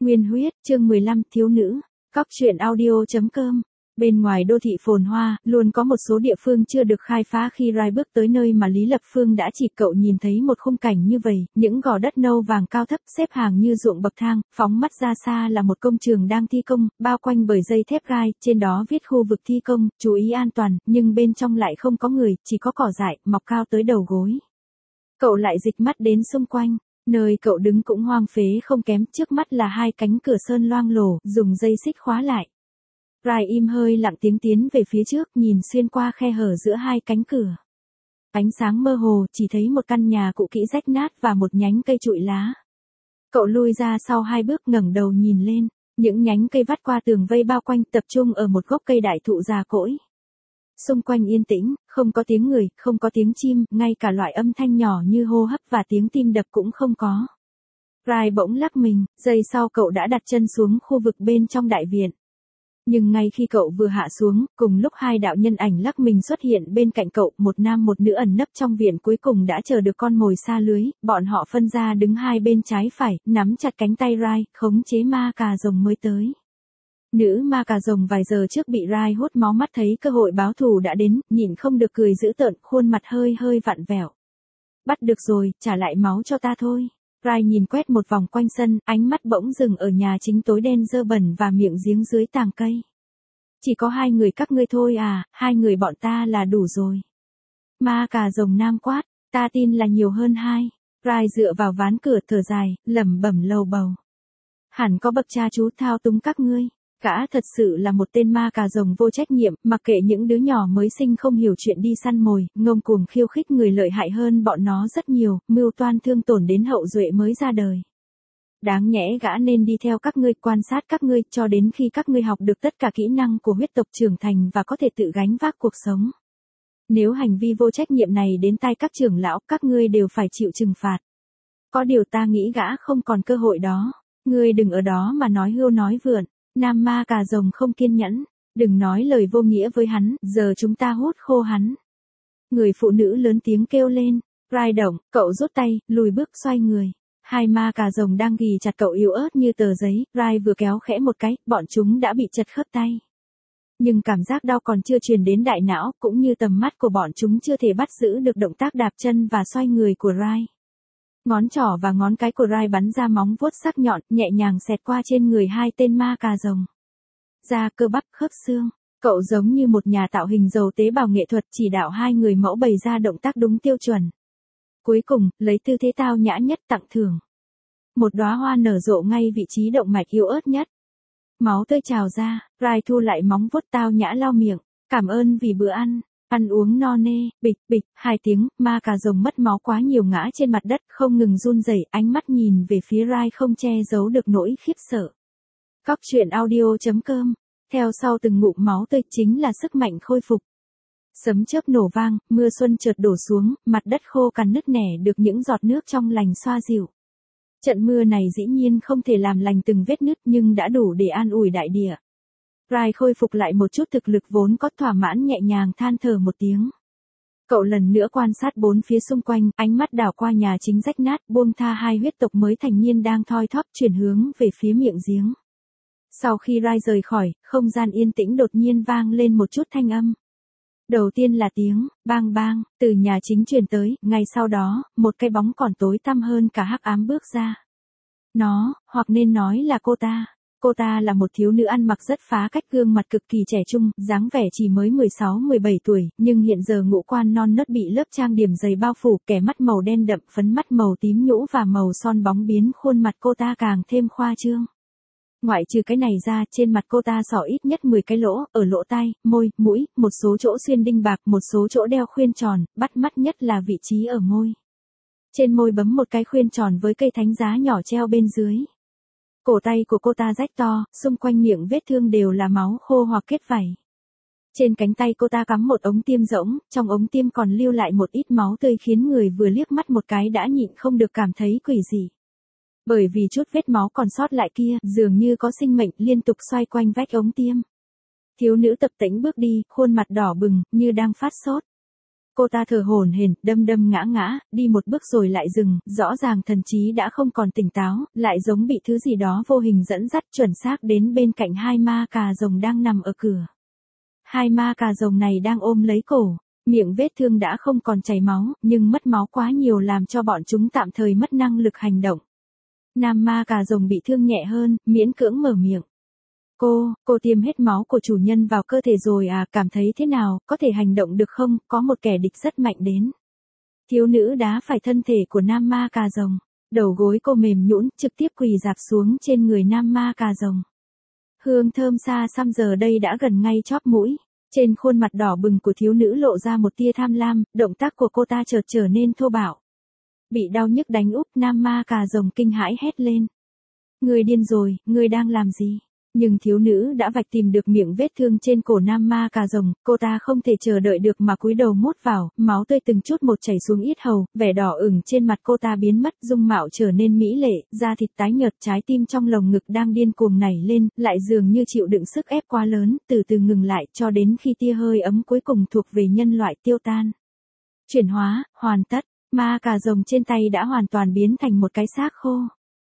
Nguyên huyết, chương 15, thiếu nữ. Cóc truyện audio.com. Bên ngoài đô thị phồn hoa, luôn có một số địa phương chưa được khai phá. Khi Rai bước tới nơi mà Lý Lập Phương đã chỉ, cậu nhìn thấy một khung cảnh như vậy, những gò đất nâu vàng cao thấp xếp hàng như ruộng bậc thang, phóng mắt ra xa là một công trường đang thi công, bao quanh bởi dây thép gai, trên đó viết khu vực thi công, chú ý an toàn, nhưng bên trong lại không có người, chỉ có cỏ dại, mọc cao tới đầu gối. Cậu lại dịch mắt đến xung quanh. Nơi cậu đứng cũng hoang phế không kém, trước mắt là hai cánh cửa sơn loang lổ, dùng dây xích khóa lại. Rai im hơi lặng tiếng tiến về phía trước, nhìn xuyên qua khe hở giữa hai cánh cửa. Ánh sáng mơ hồ, chỉ thấy một căn nhà cũ kỹ rách nát và một nhánh cây trụi lá. Cậu lui ra sau hai bước, ngẩng đầu nhìn lên, những nhánh cây vắt qua tường vây bao quanh, tập trung ở một gốc cây đại thụ già cỗi. Xung quanh yên tĩnh, không có tiếng người, không có tiếng chim, ngay cả loại âm thanh nhỏ như hô hấp và tiếng tim đập cũng không có. Rai bỗng lắc mình, giây sau cậu đã đặt chân xuống khu vực bên trong đại viện. Nhưng ngay khi cậu vừa hạ xuống, cùng lúc hai đạo nhân ảnh lắc mình xuất hiện bên cạnh cậu, một nam một nữ ẩn nấp trong viện cuối cùng đã chờ được con mồi xa lưới, bọn họ phân ra đứng hai bên trái phải, nắm chặt cánh tay Rai, khống chế ma cà rồng mới tới. Nữ ma cà rồng vài giờ trước bị Rai hút máu, mắt thấy cơ hội báo thù đã đến, nhịn không được cười dữ tợn, khuôn mặt hơi vặn vẹo. Bắt được rồi, trả lại máu cho ta thôi. Rai nhìn quét một vòng quanh sân, ánh mắt bỗng dừng ở nhà chính tối đen dơ bẩn và miệng giếng dưới tàng cây. Chỉ có hai người các ngươi thôi à, hai người bọn ta là đủ rồi. Ma cà rồng nam quát, ta tin là nhiều hơn hai. Rai dựa vào ván cửa thở dài, lẩm bẩm lầu bầu. Hẳn có bậc cha chú thao túng các ngươi. Gã thật sự là một tên ma cà rồng vô trách nhiệm, mặc kệ những đứa nhỏ mới sinh không hiểu chuyện đi săn mồi, ngông cuồng khiêu khích người lợi hại hơn bọn nó rất nhiều, mưu toan thương tổn đến hậu duệ mới ra đời. Đáng nhẽ gã nên đi theo các ngươi, quan sát các ngươi, cho đến khi các ngươi học được tất cả kỹ năng của huyết tộc trưởng thành và có thể tự gánh vác cuộc sống. Nếu hành vi vô trách nhiệm này đến tai các trưởng lão, các ngươi đều phải chịu trừng phạt. Có điều ta nghĩ gã không còn cơ hội đó. Ngươi đừng ở đó mà nói hưu nói vượn. Nam ma cà rồng không kiên nhẫn, đừng nói lời vô nghĩa với hắn, giờ chúng ta hút khô hắn. Người phụ nữ lớn tiếng kêu lên, Rai động, cậu rút tay, lùi bước xoay người. Hai ma cà rồng đang ghì chặt cậu yếu ớt như tờ giấy, Rai vừa kéo khẽ một cái, bọn chúng đã bị chật khớp tay. Nhưng cảm giác đau còn chưa truyền đến đại não, cũng như tầm mắt của bọn chúng chưa thể bắt giữ được động tác đạp chân và xoay người của Rai. Ngón trỏ và ngón cái của Rai bắn ra móng vuốt sắc nhọn, nhẹ nhàng xẹt qua trên người hai tên ma cà rồng. Da, cơ bắp, khớp xương. Cậu giống như một nhà tạo hình giàu tế bào nghệ thuật, chỉ đạo hai người mẫu bày ra động tác đúng tiêu chuẩn. Cuối cùng, lấy tư thế tao nhã nhất tặng thưởng. Một đóa hoa nở rộ ngay vị trí động mạch yếu ớt nhất. Máu tươi trào ra, Rai thu lại móng vuốt tao nhã lau miệng. Cảm ơn vì bữa ăn. Ăn uống no nê, bịch bịch, hai tiếng, ma cà rồng mất máu quá nhiều ngã trên mặt đất, không ngừng run rẩy, ánh mắt nhìn về phía Rai không che giấu được nỗi khiếp sợ. Cóc truyện audio.com. Theo sau từng ngụm máu tươi chính là sức mạnh khôi phục. Sấm chớp nổ vang, mưa xuân chợt đổ xuống, mặt đất khô cằn nứt nẻ được những giọt nước trong lành xoa dịu. Trận mưa này dĩ nhiên không thể làm lành từng vết nứt nhưng đã đủ để an ủi đại địa. Rai khôi phục lại một chút thực lực vốn có, thỏa mãn nhẹ nhàng than thở một tiếng. Cậu lần nữa quan sát bốn phía xung quanh, ánh mắt đảo qua nhà chính rách nát, buông tha hai huyết tộc mới thành niên đang thoi thóp, chuyển hướng về phía miệng giếng. Sau khi Rai rời khỏi, không gian yên tĩnh đột nhiên vang lên một chút thanh âm. Đầu tiên là tiếng bang bang từ nhà chính truyền tới, ngay sau đó, một cái bóng còn tối tăm hơn cả hắc ám bước ra. Nó, hoặc nên nói là cô ta. Cô ta là một thiếu nữ ăn mặc rất phá cách, gương mặt cực kỳ trẻ trung, dáng vẻ chỉ mới 16-17 tuổi, nhưng hiện giờ ngũ quan non nớt bị lớp trang điểm dày bao phủ, kẻ mắt màu đen đậm, phấn mắt màu tím nhũ và màu son bóng biến khuôn mặt cô ta càng thêm khoa trương. Ngoại trừ cái này ra, trên mặt cô ta xỏ ít nhất 10 cái lỗ, ở lỗ tai, môi, mũi, một số chỗ xuyên đinh bạc, một số chỗ đeo khuyên tròn, bắt mắt nhất là vị trí ở môi. Trên môi bấm một cái khuyên tròn với cây thánh giá nhỏ treo bên dưới. Cổ tay của cô ta rách to, xung quanh miệng vết thương đều là máu khô hoặc kết vảy. Trên cánh tay cô ta cắm một ống tiêm rỗng, trong ống tiêm còn lưu lại một ít máu tươi khiến người vừa liếc mắt một cái đã nhịn không được cảm thấy quỷ dị. Bởi vì chút vết máu còn sót lại kia, dường như có sinh mệnh liên tục xoay quanh vách ống tiêm. Thiếu nữ tập tễnh bước đi, khuôn mặt đỏ bừng, như đang phát sốt. Cô ta thở hổn hển, đâm đâm ngã ngã, đi một bước rồi lại dừng, rõ ràng thần trí đã không còn tỉnh táo, lại giống bị thứ gì đó vô hình dẫn dắt chuẩn xác đến bên cạnh hai ma cà rồng đang nằm ở cửa. Hai ma cà rồng này đang ôm lấy cổ, miệng vết thương đã không còn chảy máu, nhưng mất máu quá nhiều làm cho bọn chúng tạm thời mất năng lực hành động. Nam ma cà rồng bị thương nhẹ hơn, miễn cưỡng mở miệng. Cô tiêm hết máu của chủ nhân vào cơ thể rồi à, cảm thấy thế nào, có thể hành động được không, có một kẻ địch rất mạnh đến. Thiếu nữ đá phải thân thể của nam ma cà rồng, đầu gối cô mềm nhũn, trực tiếp quỳ rạp xuống trên người nam ma cà rồng. Hương thơm xa xăm giờ đây đã gần ngay chóp mũi, trên khuôn mặt đỏ bừng của thiếu nữ lộ ra một tia tham lam, động tác của cô ta chợt trở nên thô bạo. Bị đau nhức đánh úp, nam ma cà rồng kinh hãi hét lên. Ngươi điên rồi, ngươi đang làm gì? Nhưng thiếu nữ đã vạch tìm được miệng vết thương trên cổ nam ma cà rồng, cô ta không thể chờ đợi được mà cúi đầu mút vào, máu tươi từng chút một chảy xuống yết hầu, vẻ đỏ ửng trên mặt cô ta biến mất, dung mạo trở nên mỹ lệ, da thịt tái nhợt, trái tim trong lồng ngực đang điên cuồng nảy lên, lại dường như chịu đựng sức ép quá lớn, từ từ ngừng lại cho đến khi tia hơi ấm cuối cùng thuộc về nhân loại tiêu tan. Chuyển hóa, hoàn tất, ma cà rồng trên tay đã hoàn toàn biến thành một cái xác khô.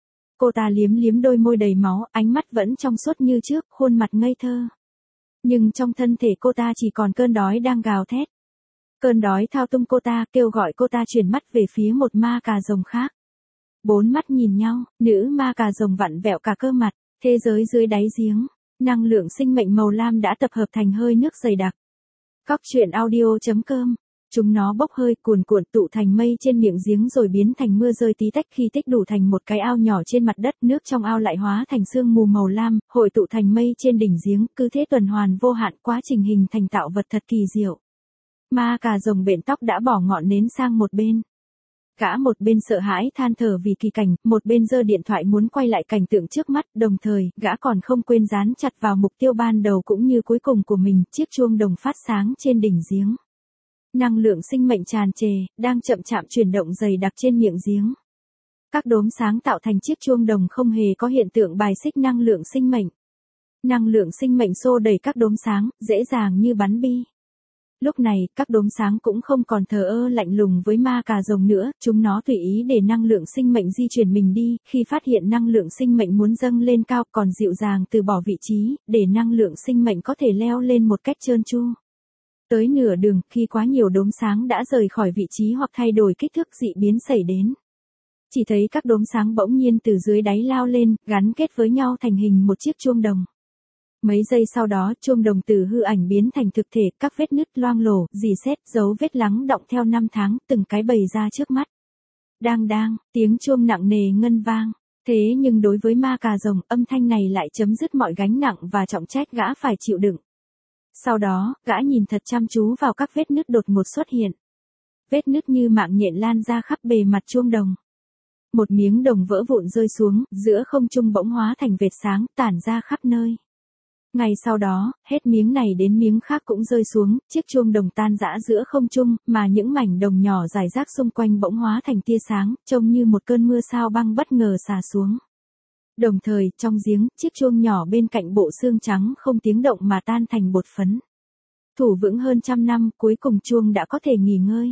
Cô ta liếm liếm đôi môi đầy máu, ánh mắt vẫn trong suốt như trước, khuôn mặt ngây thơ. Nhưng trong thân thể cô ta chỉ còn cơn đói đang gào thét. Cơn đói thao tung cô ta, kêu gọi cô ta chuyển mắt về phía một ma cà rồng khác. Bốn mắt nhìn nhau, nữ ma cà rồng vặn vẹo cả cơ mặt, thế giới dưới đáy giếng, năng lượng sinh mệnh màu lam đã tập hợp thành hơi nước dày đặc. Cóc truyện audio.com. Chúng nó bốc hơi cuồn cuộn tụ thành mây trên miệng giếng rồi biến thành mưa rơi tí tách, khi tích đủ thành một cái ao nhỏ trên mặt đất, nước trong ao lại hóa thành sương mù màu lam, hội tụ thành mây trên đỉnh giếng, cứ thế tuần hoàn vô hạn, quá trình hình thành tạo vật thật kỳ diệu. Ma cà rồng bện tóc đã bỏ ngọn nến sang một bên. Gã một bên sợ hãi than thở vì kỳ cảnh, một bên giơ điện thoại muốn quay lại cảnh tượng trước mắt, đồng thời, gã còn không quên dán chặt vào mục tiêu ban đầu cũng như cuối cùng của mình, chiếc chuông đồng phát sáng trên đỉnh giếng. Năng lượng sinh mệnh tràn trề, đang chậm chạp chuyển động dày đặc trên miệng giếng. Các đốm sáng tạo thành chiếc chuông đồng không hề có hiện tượng bài xích năng lượng sinh mệnh. Năng lượng sinh mệnh xô đẩy các đốm sáng, dễ dàng như bắn bi. Lúc này, các đốm sáng cũng không còn thờ ơ lạnh lùng với ma cà rồng nữa, chúng nó tùy ý để năng lượng sinh mệnh di chuyển mình đi, khi phát hiện năng lượng sinh mệnh muốn dâng lên cao, còn dịu dàng từ bỏ vị trí, để năng lượng sinh mệnh có thể leo lên một cách trơn tru. Tới nửa đường, khi quá nhiều đốm sáng đã rời khỏi vị trí hoặc thay đổi kích thước, dị biến xảy đến. Chỉ thấy các đốm sáng bỗng nhiên từ dưới đáy lao lên, gắn kết với nhau thành hình một chiếc chuông đồng. Mấy giây sau đó, chuông đồng từ hư ảnh biến thành thực thể, các vết nứt loang lổ, rỉ sét, dấu vết lắng đọng theo năm tháng, từng cái bày ra trước mắt. Đang, tiếng chuông nặng nề ngân vang. Thế nhưng đối với ma cà rồng, âm thanh này lại chấm dứt mọi gánh nặng và trọng trách gã phải chịu đựng. Sau đó, gã nhìn thật chăm chú vào các vết nứt đột ngột xuất hiện. Vết nứt như mạng nhện lan ra khắp bề mặt chuông đồng. Một miếng đồng vỡ vụn rơi xuống, giữa không trung bỗng hóa thành vệt sáng, tản ra khắp nơi. Ngay sau đó, hết miếng này đến miếng khác cũng rơi xuống, chiếc chuông đồng tan rã giữa không trung, mà những mảnh đồng nhỏ rải rác xung quanh bỗng hóa thành tia sáng, trông như một cơn mưa sao băng bất ngờ xả xuống. Đồng thời, trong giếng, chiếc chuông nhỏ bên cạnh bộ xương trắng không tiếng động mà tan thành bột phấn. Thủ vững hơn 100 năm, cuối cùng chuông đã có thể nghỉ ngơi.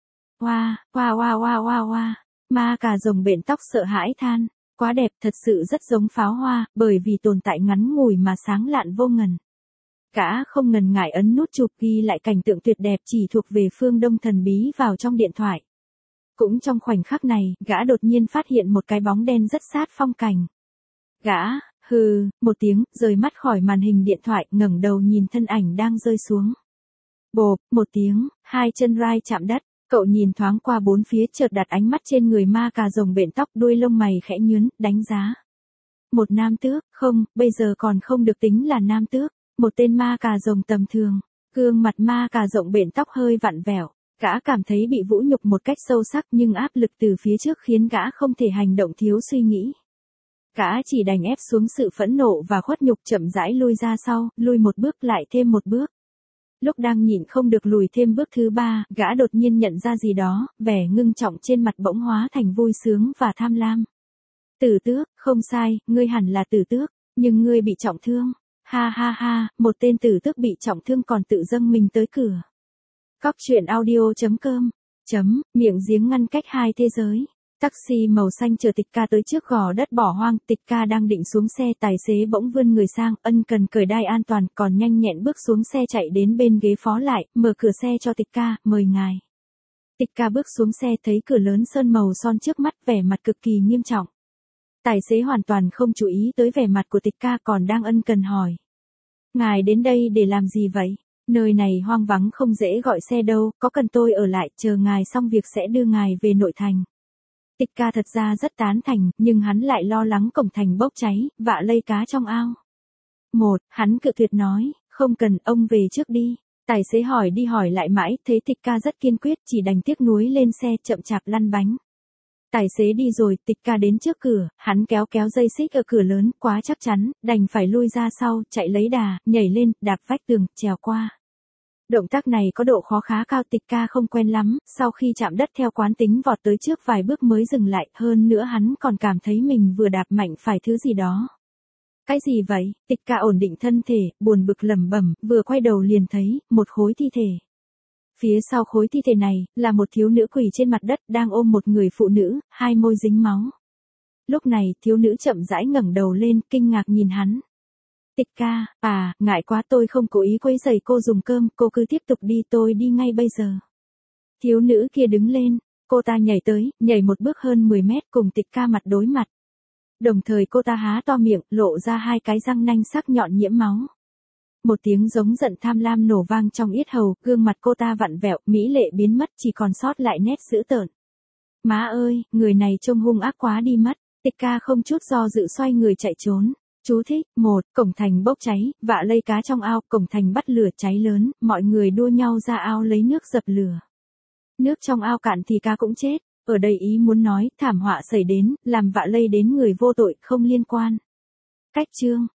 Wow. Ma cà rồng bện tóc sợ hãi than. Quá đẹp, thật sự rất giống pháo hoa, bởi vì tồn tại ngắn ngủi mà sáng lạn vô ngần. Gã không ngần ngại ấn nút chụp ghi lại cảnh tượng tuyệt đẹp chỉ thuộc về phương Đông thần bí vào trong điện thoại. Cũng trong khoảnh khắc này, gã đột nhiên phát hiện một cái bóng đen rất sát phong cảnh. Gã, hừ, một tiếng, rời mắt khỏi màn hình điện thoại, ngẩng đầu nhìn thân ảnh đang rơi xuống. Bộp, một tiếng, hai chân rai chạm đất, cậu nhìn thoáng qua bốn phía, chợt đặt ánh mắt trên người ma cà rồng bện tóc, đuôi lông mày khẽ nhướng, đánh giá. Một nam tước, không, bây giờ còn không được tính là nam tước, một tên ma cà rồng tầm thường. Gương mặt ma cà rồng bện tóc hơi vặn vẹo, gã cảm thấy bị vũ nhục một cách sâu sắc, nhưng áp lực từ phía trước khiến gã không thể hành động thiếu suy nghĩ. Gã chỉ đành ép xuống sự phẫn nộ và khuất nhục, chậm rãi lui ra sau, lui một bước lại thêm một bước. Lúc đang nhịn không được lùi thêm bước thứ ba, gã đột nhiên nhận ra gì đó, vẻ ngưng trọng trên mặt bỗng hóa thành vui sướng và tham lam. Tử tước, không sai, ngươi hẳn là tử tước, nhưng ngươi bị trọng thương. Ha, một tên tử tước bị trọng thương còn tự dâng mình tới cửa. Cóc truyện audio.com. Miệng giếng ngăn cách hai thế giới. Taxi màu xanh chờ Tịch Ca tới trước gò đất bỏ hoang, Tịch Ca đang định xuống xe, tài xế bỗng vươn người sang, ân cần cởi đai an toàn, còn nhanh nhẹn bước xuống xe chạy đến bên ghế phó lại, mở cửa xe cho Tịch Ca, mời ngài. Tịch Ca bước xuống xe thấy cửa lớn sơn màu son trước mắt, vẻ mặt cực kỳ nghiêm trọng. Tài xế hoàn toàn không chú ý tới vẻ mặt của Tịch Ca, còn đang ân cần hỏi. Ngài đến đây để làm gì vậy? Nơi này hoang vắng không dễ gọi xe đâu, có cần tôi ở lại chờ ngài xong việc sẽ đưa ngài về nội thành. Tịch Ca thật ra rất tán thành, nhưng hắn lại lo lắng cổng thành bốc cháy, vạ lây cá trong ao. Hắn cự tuyệt nói, không cần, ông về trước đi. Tài xế hỏi đi hỏi lại mãi, thấy Tịch Ca rất kiên quyết, chỉ đành tiếc nuối lên xe chậm chạp lăn bánh. Tài xế đi rồi, Tịch Ca đến trước cửa, hắn kéo dây xích ở cửa lớn, quá chắc chắn, đành phải lui ra sau, chạy lấy đà, nhảy lên, đạp vách tường, trèo qua. Động tác này có độ khó khá cao, Tịch Ca không quen lắm, sau khi chạm đất theo quán tính vọt tới trước vài bước mới dừng lại, hơn nữa hắn còn cảm thấy mình vừa đạp mạnh phải thứ gì đó. Cái gì vậy? Tịch Ca ổn định thân thể, buồn bực lẩm bẩm, vừa quay đầu liền thấy một khối thi thể. Phía sau khối thi thể này là một thiếu nữ quỳ trên mặt đất đang ôm một người phụ nữ, hai môi dính máu. Lúc này thiếu nữ chậm rãi ngẩng đầu lên, kinh ngạc nhìn hắn. Tịch Ca, ngại quá, tôi không cố ý quấy rầy cô dùng cơm, cô cứ tiếp tục đi, tôi đi ngay bây giờ. Thiếu nữ kia đứng lên, cô ta nhảy một bước hơn 10 mét cùng Tịch Ca mặt đối mặt. Đồng thời cô ta há to miệng, lộ ra hai cái răng nanh sắc nhọn nhiễm máu. Một tiếng giống giận tham lam nổ vang trong yết hầu, gương mặt cô ta vặn vẹo, mỹ lệ biến mất, chỉ còn sót lại nét dữ tợn. Má ơi, người này trông hung ác quá đi mất. Tịch Ca không chút do dự xoay người chạy trốn. Chú thích: 1. Cổng thành bốc cháy, vạ lây cá trong ao, cổng thành bắt lửa cháy lớn, mọi người đua nhau ra ao lấy nước dập lửa. Nước trong ao cạn thì cá cũng chết. Ở đây ý muốn nói, thảm họa xảy đến, làm vạ lây đến người vô tội, không liên quan. Cách chương